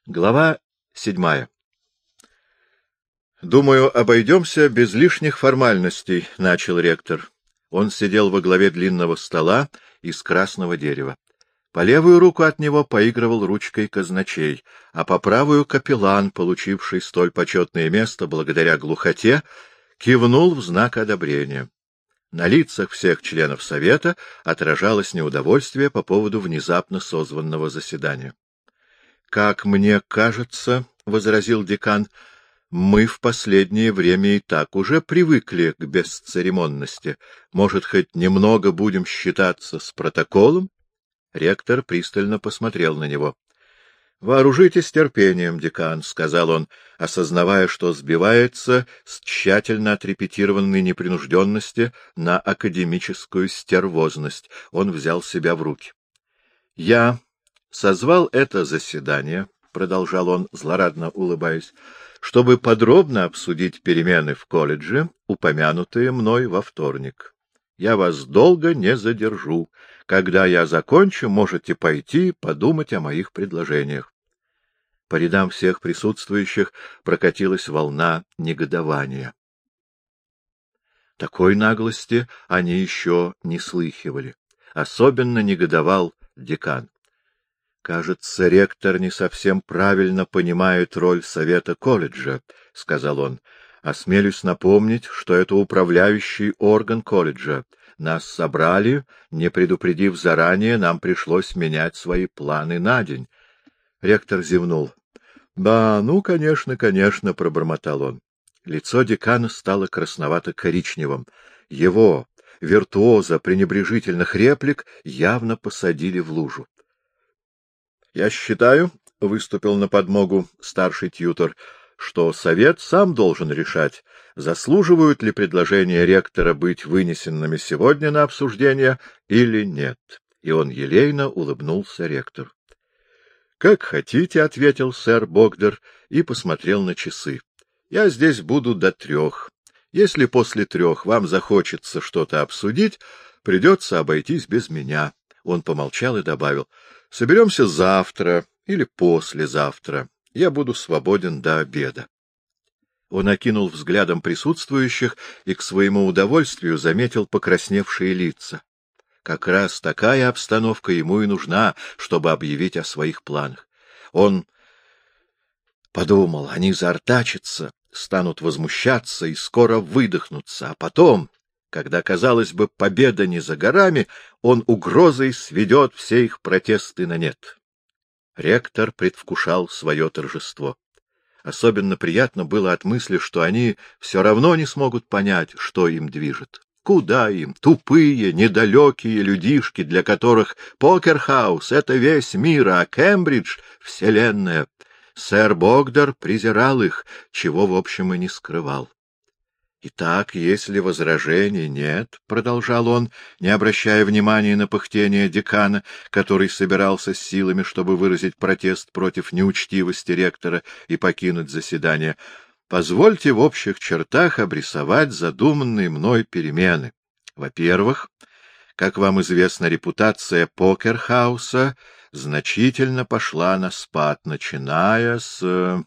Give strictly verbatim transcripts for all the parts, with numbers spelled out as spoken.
Глава седьмая. «Думаю, обойдемся без лишних формальностей», — начал ректор. Он сидел во главе длинного стола из красного дерева. По левую руку от него поигрывал ручкой казначей, а по правую капеллан, получивший столь почетное место благодаря глухоте, кивнул в знак одобрения. На лицах всех членов совета отражалось неудовольствие по поводу внезапно созванного заседания. «Как мне кажется, — возразил декан, — мы в последнее время и так уже привыкли к бесцеремонности. Может, хоть немного будем считаться с протоколом?» Ректор пристально посмотрел на него. — Вооружитесь терпением, декан, — сказал он, осознавая, что сбивается с тщательно отрепетированной непринужденности на академическую стервозность. Он взял себя в руки. — Я созвал это заседание, — продолжал он, злорадно улыбаясь, — чтобы подробно обсудить перемены в колледже, упомянутые мной во вторник. Я вас долго не задержу. Когда я закончу, можете пойти подумать о моих предложениях. По рядам всех присутствующих прокатилась волна негодования. Такой наглости они еще не слыхивали. Особенно негодовал декан. «Кажется, ректор не совсем правильно понимает роль совета колледжа», — сказал он. «Осмелюсь напомнить, что это управляющий орган колледжа. Нас собрали, не предупредив заранее, нам пришлось менять свои планы на день». Ректор зевнул. «Да, ну, конечно, конечно», — пробормотал он. Лицо декана стало красновато-коричневым. Его, виртуоза пренебрежительных реплик, явно посадили в лужу. «Я считаю, — выступил на подмогу старший тьютор, — что совет сам должен решать, заслуживают ли предложения ректора быть вынесенными сегодня на обсуждение или нет». И он елейно улыбнулся ректору. — Как хотите, — ответил сэр Богдер и посмотрел на часы. — Я здесь буду до трех. Если после трех вам захочется что-то обсудить, придется обойтись без меня. Он помолчал и добавил: — Соберемся завтра или послезавтра. Я буду свободен до обеда. Он окинул взглядом присутствующих и к своему удовольствию заметил покрасневшие лица. Как раз такая обстановка ему и нужна, чтобы объявить о своих планах. Он подумал, они заортачатся, станут возмущаться и скоро выдохнутся, а потом, когда, казалось бы, победа не за горами, он угрозой сведет все их протесты на нет. Ректор предвкушал свое торжество. Особенно приятно было от мысли, что они все равно не смогут понять, что им движет. Куда им, тупые, недалекие людишки, для которых Покерхаус — это весь мир, а Кембридж — вселенная. Сэр Богдер презирал их, чего, в общем, и не скрывал. «Итак, если возражений нет, — продолжал он, не обращая внимания на пыхтение декана, который собирался с силами, чтобы выразить протест против неучтивости ректора и покинуть заседание, — позвольте в общих чертах обрисовать задуманные мной перемены. Во-первых, как вам известно, репутация Покерхауса значительно пошла на спад, начиная с...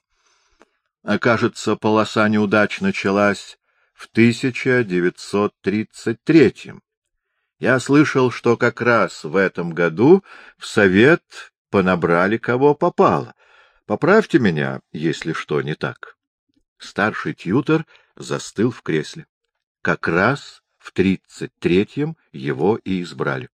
Кажется, полоса неудач началась в тысяча девятьсот тридцать третьем. Я слышал, что как раз в этом году в совет понабрали кого попало. Поправьте меня, если что не так. Старший тьютор застыл в кресле. Как раз в тридцать третьем его и избрали.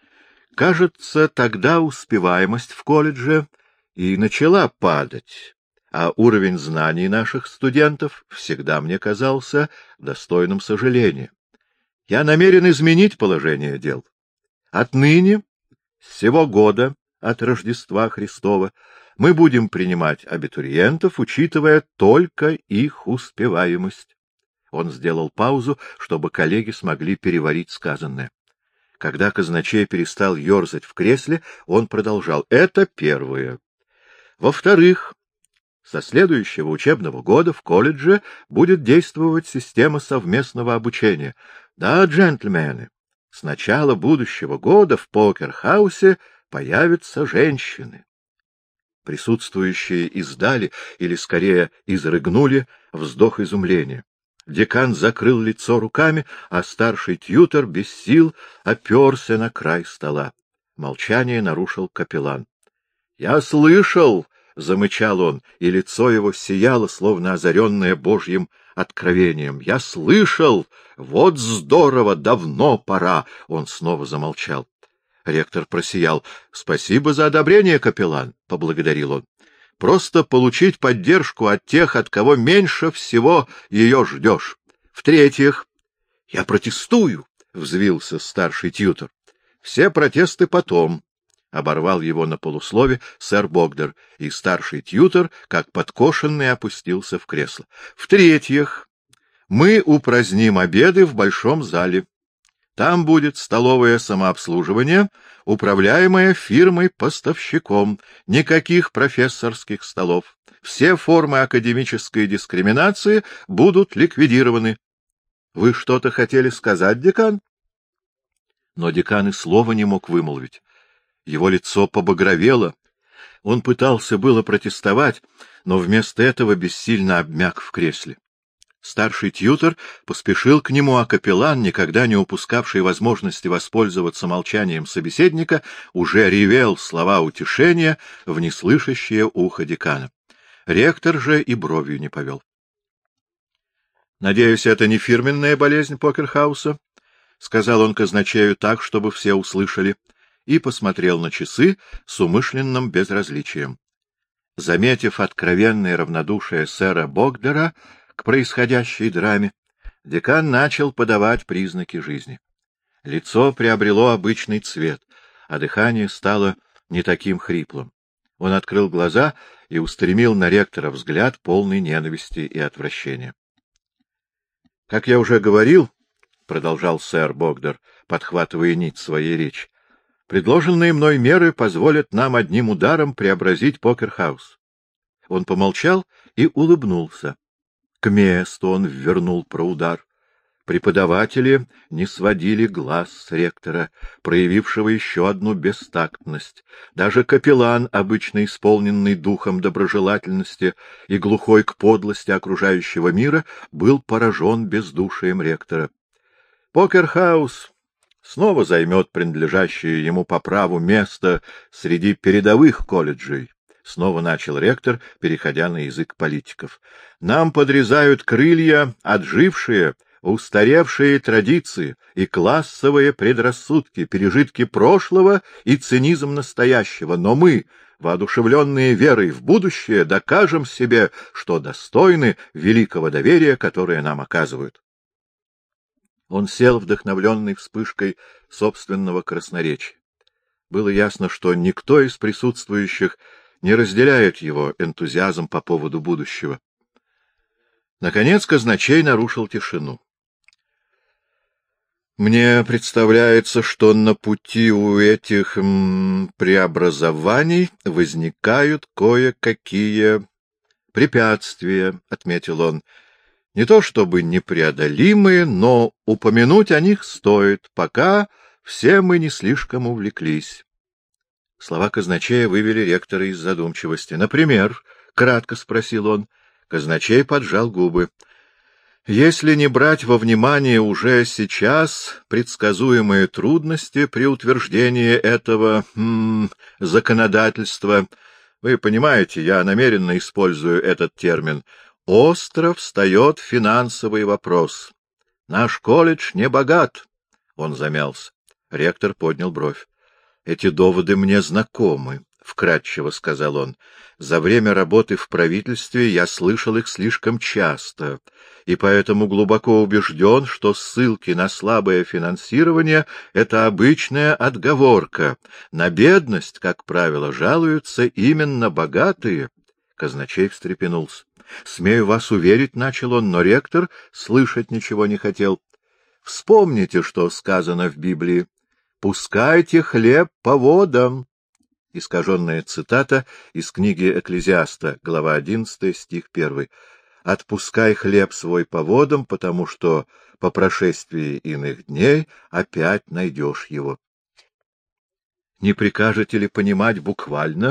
Кажется, тогда успеваемость в колледже и начала падать, а уровень знаний наших студентов всегда мне казался достойным сожаления. Я намерен изменить положение дел. Отныне, с сего года, от Рождества Христова, мы будем принимать абитуриентов, учитывая только их успеваемость. Он сделал паузу, чтобы коллеги смогли переварить сказанное. Когда казначей перестал ерзать в кресле, он продолжал: это первое. Во-вторых, со следующего учебного года в колледже будет действовать система совместного обучения. Да, джентльмены, с начала будущего года в Покерхаусе появятся женщины. Присутствующие издали, или скорее изрыгнули, вздох изумления. Декан закрыл лицо руками, а старший тьютор без сил оперся на край стола. Молчание нарушил капеллан. — Я слышал! — замычал он, и лицо его сияло, словно озаренное Божьим откровением. — Я слышал! Вот здорово! Давно пора! Он снова замолчал. Ректор просиял. — Спасибо за одобрение, капеллан! — поблагодарил он. — Просто получить поддержку от тех, от кого меньше всего ее ждешь. В-третьих, — я протестую! — взвился старший тьютор. — Все протесты потом! — оборвал его на полуслове сэр Богдер, и старший тьютор, как подкошенный, опустился в кресло. — В-третьих, мы упраздним обеды в большом зале. Там будет столовое самообслуживание, управляемое фирмой-поставщиком. Никаких профессорских столов. Все формы академической дискриминации будут ликвидированы. — Вы что-то хотели сказать, декан? Но декан и слова не мог вымолвить. Его лицо побагровело. Он пытался было протестовать, но вместо этого бессильно обмяк в кресле. Старший тьютор поспешил к нему, а капеллан, никогда не упускавший возможности воспользоваться молчанием собеседника, уже ревел слова утешения в неслышащее ухо декана. Ректор же и бровью не повел. — Надеюсь, это не фирменная болезнь Покерхауса? — сказал он казначею так, чтобы все услышали, и посмотрел на часы с умышленным безразличием. Заметив откровенное равнодушие сэра Богдера к происходящей драме, декан начал подавать признаки жизни. Лицо приобрело обычный цвет, а дыхание стало не таким хриплым. Он открыл глаза и устремил на ректора взгляд, полный ненависти и отвращения. — Как я уже говорил, — продолжал сэр Богдер, подхватывая нить своей речи, — предложенные мной меры позволят нам одним ударом преобразить Покерхаус. Он помолчал и улыбнулся. К месту он ввернул про удар. Преподаватели не сводили глаз с ректора, проявившего еще одну бестактность. Даже капеллан, обычно исполненный духом доброжелательности и глухой к подлости окружающего мира, был поражен бездушием ректора. Покерхаус снова займет принадлежащее ему по праву место среди передовых колледжей. Снова начал ректор, переходя на язык политиков. Нам подрезают крылья отжившие, устаревшие традиции и классовые предрассудки, пережитки прошлого и цинизм настоящего. Но мы, воодушевленные верой в будущее, докажем себе, что достойны великого доверия, которое нам оказывают. Он сел, вдохновленный вспышкой собственного красноречия. Было ясно, что никто из присутствующих не разделяет его энтузиазм по поводу будущего. Наконец казначей нарушил тишину. Мне представляется, что на пути у этих м, преобразований возникают кое-какие препятствия, — отметил он. Не то чтобы непреодолимые, но упомянуть о них стоит, пока все мы не слишком увлеклись. Слова казначея вывели ректора из задумчивости. — Например, — кратко спросил он. Казначей поджал губы. — Если не брать во внимание уже сейчас предсказуемые трудности при утверждении этого м, законодательства, вы понимаете, я намеренно использую этот термин, остро встает финансовый вопрос. Наш колледж не богат. Он замялся. Ректор поднял бровь. — Эти доводы мне знакомы, — вкратчиво сказал он. — За время работы в правительстве я слышал их слишком часто, и поэтому глубоко убежден, что ссылки на слабое финансирование — это обычная отговорка. На бедность, как правило, жалуются именно богатые. Казначей встрепенулся. — Смею вас уверить, — начал он, но ректор слышать ничего не хотел. — Вспомните, что сказано в Библии. «Пускайте хлеб по водам». Искаженная цитата из книги Экклезиаста, глава одиннадцатая, стих первый. «Отпускай хлеб свой по водам, потому что по прошествии иных дней опять найдешь его». Не прикажете ли понимать буквально?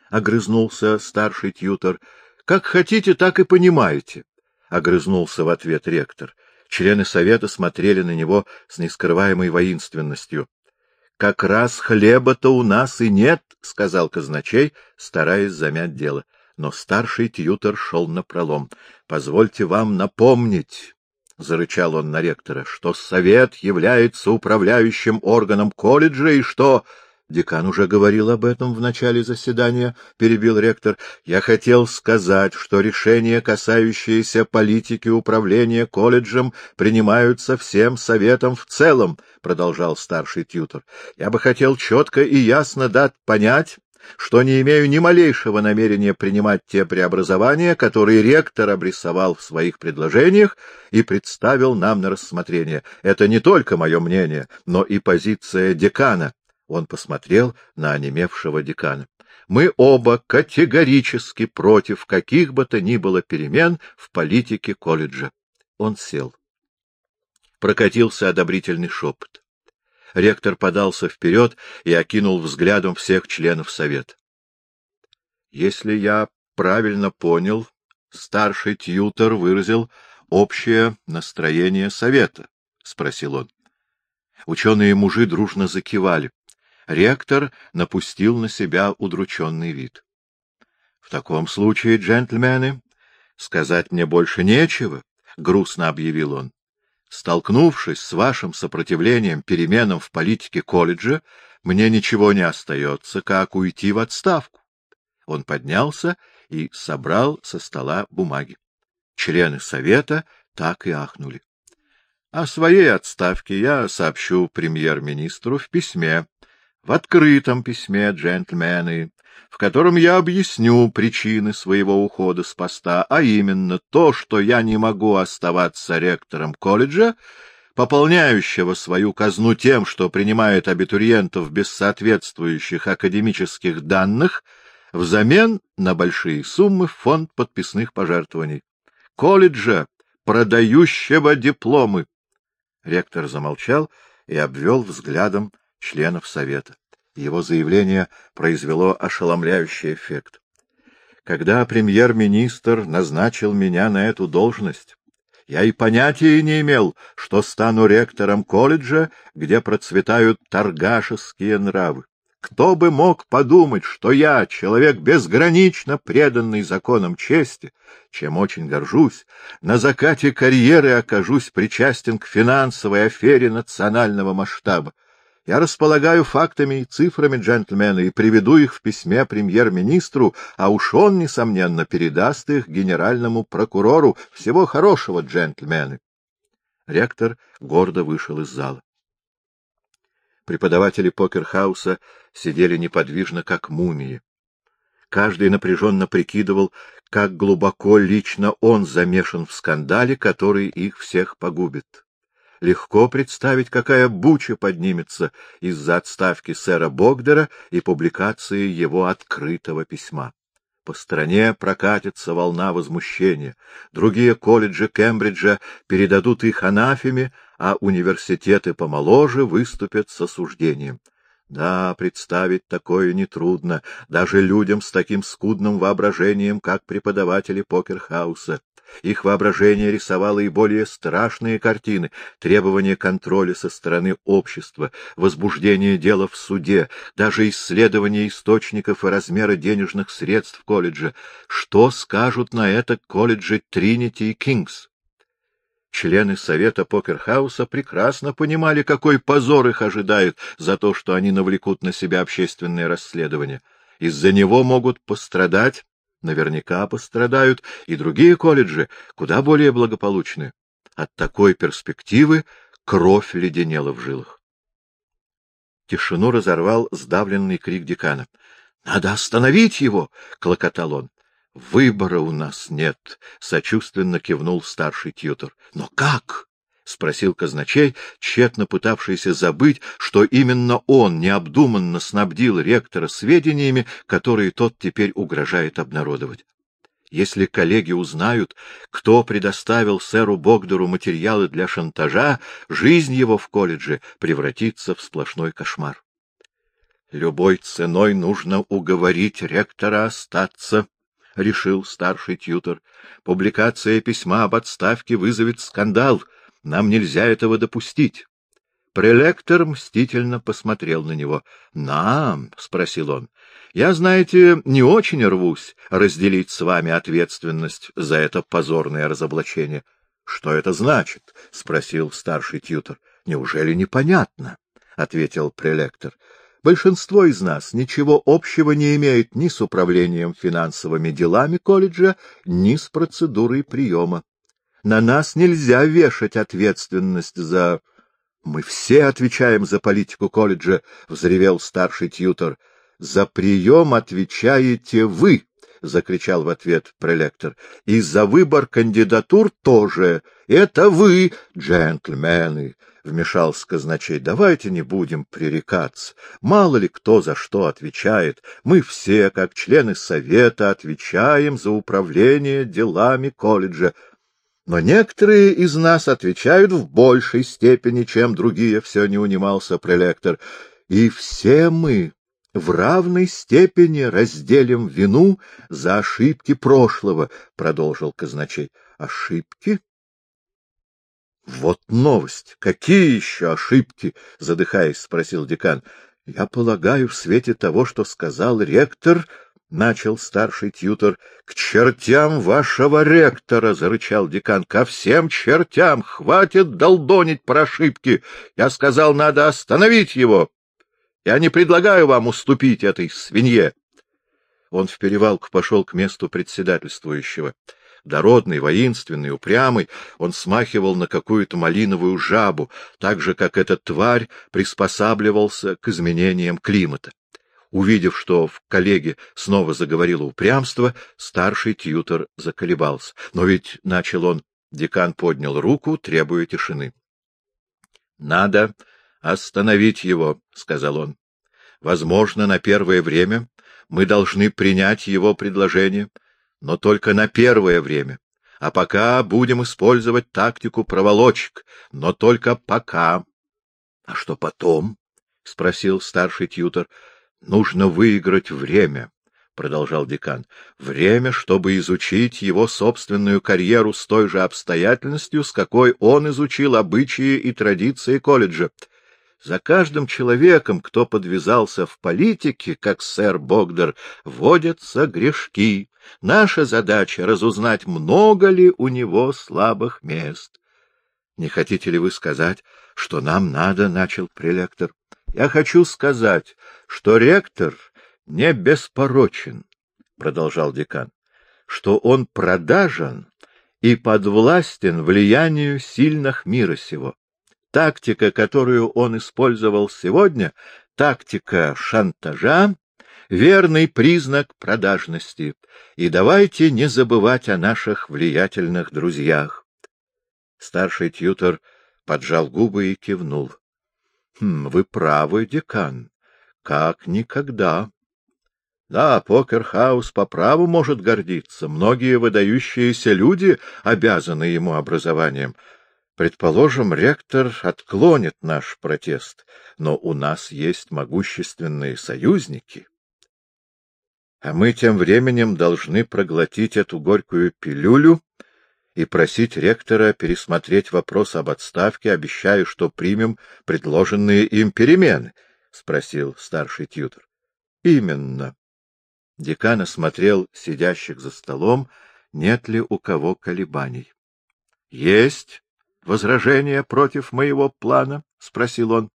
— огрызнулся старший тьютор. — Как хотите, так и понимаете, — огрызнулся в ответ ректор. Члены совета смотрели на него с нескрываемой воинственностью. — Как раз хлеба-то у нас и нет, — сказал казначей, стараясь замять дело. Но старший тьютор шел напролом. — Позвольте вам напомнить, — зарычал он на ректора, — что совет является управляющим органом колледжа и что... — Декан уже говорил об этом в начале заседания, — перебил ректор. — Я хотел сказать, что решения, касающиеся политики управления колледжем, принимаются всем советом в целом, — продолжал старший тьютор. — Я бы хотел четко и ясно дать понять, что не имею ни малейшего намерения принимать те преобразования, которые ректор обрисовал в своих предложениях и представил нам на рассмотрение. Это не только мое мнение, но и позиция декана. Он посмотрел на онемевшего декана. Мы оба категорически против каких бы то ни было перемен в политике колледжа. Он сел. Прокатился одобрительный шепот. Ректор подался вперед и окинул взглядом всех членов совета. — Если я правильно понял, старший тьютор выразил общее настроение совета, — спросил он. Ученые-мужи дружно закивали. Ректор напустил на себя удрученный вид. — В таком случае, джентльмены, сказать мне больше нечего, — грустно объявил он. Столкнувшись с вашим сопротивлением переменам в политике колледжа, мне ничего не остается, как уйти в отставку. Он поднялся и собрал со стола бумаги. Члены совета так и ахнули. О своей отставке я сообщу премьер-министру в письме, в открытом письме, джентльмены, в котором я объясню причины своего ухода с поста, а именно то, что я не могу оставаться ректором колледжа, пополняющего свою казну тем, что принимает абитуриентов без соответствующих академических данных, взамен на большие суммы в фонд подписных пожертвований. Колледжа, продающего дипломы. Ректор замолчал и обвел взглядом членов совета. Его заявление произвело ошеломляющий эффект. Когда премьер-министр назначил меня на эту должность, я и понятия не имел, что стану ректором колледжа, где процветают торгашеские нравы. Кто бы мог подумать, что я, человек безгранично преданный законам чести, чем очень горжусь, на закате карьеры окажусь причастен к финансовой афере национального масштаба. Я располагаю фактами и цифрами, джентльмены, и приведу их в письме премьер-министру, а уж он, несомненно, передаст их генеральному прокурору. Всего хорошего, джентльмены. Ректор гордо вышел из зала. Преподаватели покерхауса сидели неподвижно, как мумии. Каждый напряженно прикидывал, как глубоко лично он замешан в скандале, который их всех погубит. Легко представить, какая буча поднимется из-за отставки сэра Богдера и публикации его открытого письма. По стране прокатится волна возмущения. Другие колледжи Кембриджа передадут их анафеме, а университеты помоложе выступят с осуждением. Да, представить такое нетрудно, даже людям с таким скудным воображением, как преподаватели покерхауса. Их воображение рисовало и более страшные картины: требования контроля со стороны общества, возбуждение дела в суде, даже исследование источников и размера денежных средств колледжа. Что скажут на это колледжи Тринити и Кингс? Члены совета покерхауса прекрасно понимали, какой позор их ожидает за то, что они навлекут на себя общественное расследование. Из-за него могут пострадать, наверняка пострадают и другие колледжи, куда более благополучные. От такой перспективы кровь леденела в жилах. Тишину разорвал сдавленный крик декана. — Надо остановить его! — клокотал он. — Выбора у нас нет, — сочувственно кивнул старший тьютор. — Но как? — спросил казначей, тщетно пытавшийся забыть, что именно он необдуманно снабдил ректора сведениями, которые тот теперь угрожает обнародовать. Если коллеги узнают, кто предоставил сэру Богдеру материалы для шантажа, жизнь его в колледже превратится в сплошной кошмар. Любой ценой нужно уговорить ректора остаться, — решил старший тьютор. Публикация письма об отставке вызовет скандал. Нам нельзя этого допустить. Прелектор мстительно посмотрел на него. — Нам? — спросил он. — Я, знаете, не очень рвусь разделить с вами ответственность за это позорное разоблачение. — Что это значит? — спросил старший тьютор. — Неужели непонятно? — ответил прелектор. — Большинство из нас ничего общего не имеет ни с управлением финансовыми делами колледжа, ни с процедурой приема. На нас нельзя вешать ответственность за... — Мы все отвечаем за политику колледжа, — взревел старший тьютор. — За прием отвечаете вы, — закричал в ответ прелектор. — И за выбор кандидатур тоже. Это вы, джентльмены, — вмешался казначей. — Давайте не будем пререкаться. Мало ли кто за что отвечает. Мы все, как члены совета, отвечаем за управление делами колледжа. Но некоторые из нас отвечают в большей степени, чем другие, — все не унимался прелектор. И все мы в равной степени разделим вину за ошибки прошлого, — продолжил казначей. — Ошибки? — Вот новость! Какие еще ошибки? — задыхаясь, спросил декан. — Я полагаю, в свете того, что сказал ректор... — начал старший тьютор. — К чертям вашего ректора! — зарычал декан. — Ко всем чертям! Хватит долдонить про ошибки! Я сказал, надо остановить его! Я не предлагаю вам уступить этой свинье! Он в перевалку пошел к месту председательствующего. Дородный, воинственный, упрямый, он смахивал на какую-то малиновую жабу, так же, как эта тварь приспосабливался к изменениям климата. Увидев, что в коллеге снова заговорило упрямство, старший тьютор заколебался. Но ведь, — начал он, — декан поднял руку, требуя тишины. — Надо остановить его, — сказал он. — Возможно, на первое время мы должны принять его предложение, но только на первое время. А пока будем использовать тактику проволочек, но только пока. — А что потом? — спросил старший тьютор. — Нужно выиграть время, — продолжал декан. — Время, чтобы изучить его собственную карьеру с той же обстоятельностью, с какой он изучил обычаи и традиции колледжа. За каждым человеком, кто подвязался в политике, как сэр Богдер, водятся грешки. Наша задача — разузнать, много ли у него слабых мест. — Не хотите ли вы сказать, что нам надо, — начал прелектор. — Я хочу сказать, что ректор не беспорочен, — продолжал декан, — что он продажен и подвластен влиянию сильных мира сего. Тактика, которую он использовал сегодня, тактика шантажа, верный признак продажности. И давайте не забывать о наших влиятельных друзьях. Старший тьютор поджал губы и кивнул. — Вы правы, декан, как никогда. Да, Покерхаус по праву может гордиться. Многие выдающиеся люди обязаны ему образованием. Предположим, ректор отклонит наш протест, но у нас есть могущественные союзники. А мы тем временем должны проглотить эту горькую пилюлю и просить ректора пересмотреть вопрос об отставке, обещая, что примем предложенные им перемены, — спросил старший тьютор. — Именно. Декан осмотрел сидящих за столом, нет ли у кого колебаний. — Есть возражения против моего плана? — спросил он.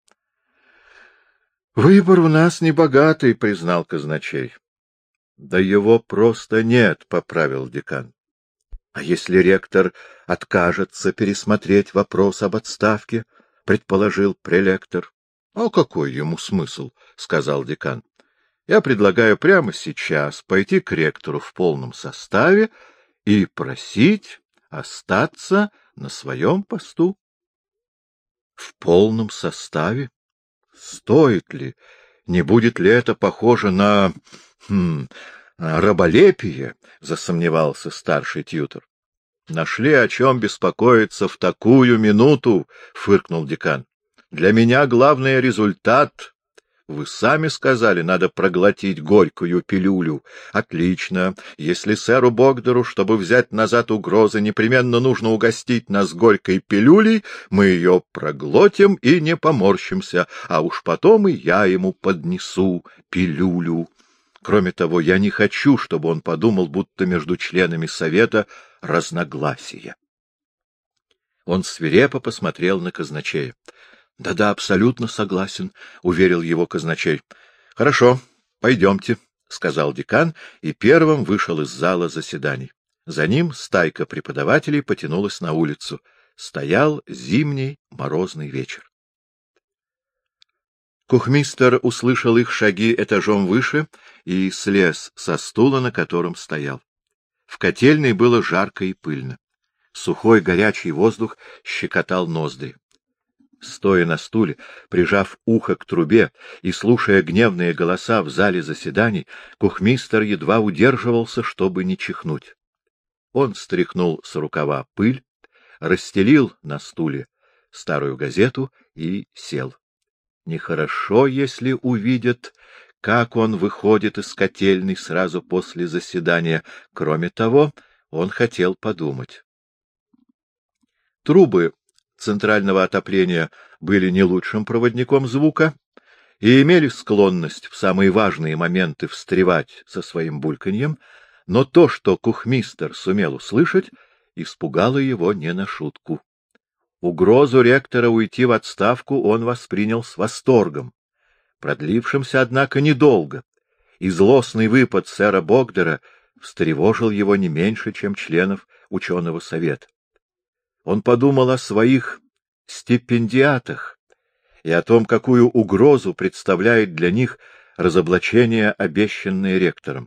— Выбор у нас небогатый, — признал казначей. — Да его просто нет, — поправил декан. — А если ректор откажется пересмотреть вопрос об отставке? — предположил прелектор. — А какой ему смысл? — сказал декан. — Я предлагаю прямо сейчас пойти к ректору в полном составе и просить остаться на своем посту. — В полном составе? Стоит ли? Не будет ли это похоже на... Хм, раболепие? — засомневался старший тьютор. — Нашли о чем беспокоиться в такую минуту, — фыркнул декан. — Для меня главный результат. Вы сами сказали, надо проглотить горькую пилюлю. Отлично. Если сэру Богдеру, чтобы взять назад угрозы, непременно нужно угостить нас горькой пилюлей, мы ее проглотим и не поморщимся, а уж потом и я ему поднесу пилюлю. Кроме того, я не хочу, чтобы он подумал, будто между членами совета разногласия. Он свирепо посмотрел на казначея. Да — Да-да, абсолютно согласен, — уверил его казначей. — Хорошо, пойдемте, — сказал декан и первым вышел из зала заседаний. За ним стайка преподавателей потянулась на улицу. Стоял зимний морозный вечер. Кухмистер услышал их шаги этажом выше и слез со стула, на котором стоял. В котельной было жарко и пыльно. Сухой горячий воздух щекотал ноздри. Стоя на стуле, прижав ухо к трубе и слушая гневные голоса в зале заседаний, кухмистер едва удерживался, чтобы не чихнуть. Он стряхнул с рукава пыль, расстелил на стуле старую газету и сел. Нехорошо, если увидят, как он выходит из котельной сразу после заседания. Кроме того, он хотел подумать. Трубы центрального отопления были не лучшим проводником звука и имели склонность в самые важные моменты встревать со своим бульканьем, но то, что кухмистер сумел услышать, испугало его не на шутку. Угрозу ректора уйти в отставку он воспринял с восторгом, продлившимся, однако, недолго, и злостный выпад сэра Богдера встревожил его не меньше, чем членов ученого совета. Он подумал о своих стипендиатах и о том, какую угрозу представляет для них разоблачение, обещанное ректором.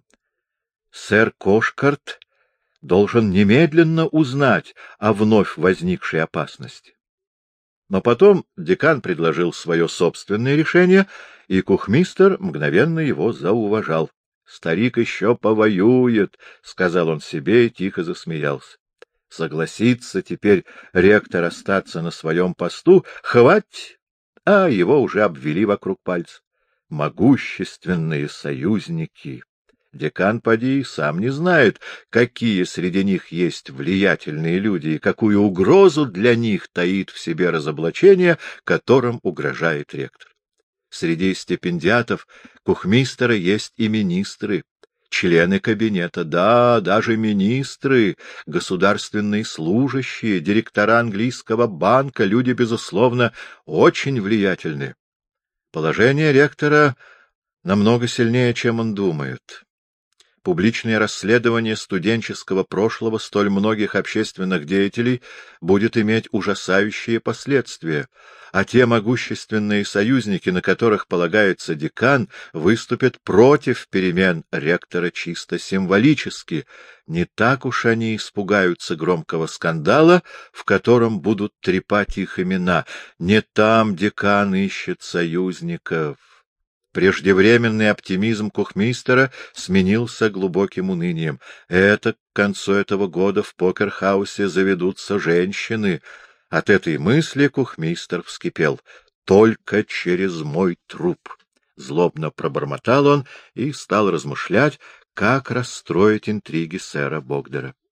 Сэр Кошкарт должен немедленно узнать о вновь возникшей опасности. Но потом декан предложил свое собственное решение, и кухмистер мгновенно его зауважал. — Старик еще повоюет, — сказал он себе и тихо засмеялся. Согласится теперь ректор остаться на своем посту, хвать, а его уже обвели вокруг пальца. Могущественные союзники. Декан поди сам не знает, какие среди них есть влиятельные люди и какую угрозу для них таит в себе разоблачение, которым угрожает ректор. Среди стипендиатов кухмистера есть и министры, члены кабинета, да, даже министры, государственные служащие, директора английского банка, люди, безусловно, очень влиятельны. Положение ректора намного сильнее, чем он думает. Публичное расследование студенческого прошлого столь многих общественных деятелей будет иметь ужасающие последствия, а те могущественные союзники, на которых полагается декан, выступят против перемен ректора чисто символически. Не так уж они испугаются громкого скандала, в котором будут трепать их имена. Не там декан ищет союзников. Преждевременный оптимизм кухмистера сменился глубоким унынием. Это к концу этого года в покерхаусе заведутся женщины. От этой мысли кухмистер вскипел. «Только через мой труп!» Злобно пробормотал он и стал размышлять, как расстроить интриги сэра Богдера.